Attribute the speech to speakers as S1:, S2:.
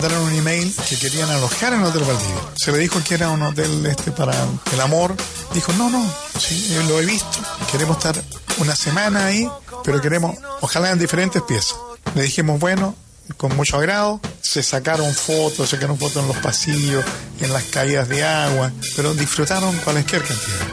S1: Mandaron un email que querían alojar en el Hotel Valdivia. Se le dijo que era un hotel para el amor. Dijo, no, sí, lo he visto. Queremos estar una semana ahí, pero queremos, ojalá en diferentes piezas. Le dijimos, bueno, con mucho agrado. Se sacaron fotos en los pasillos, en las caídas de agua, pero disfrutaron cualquier cantidad.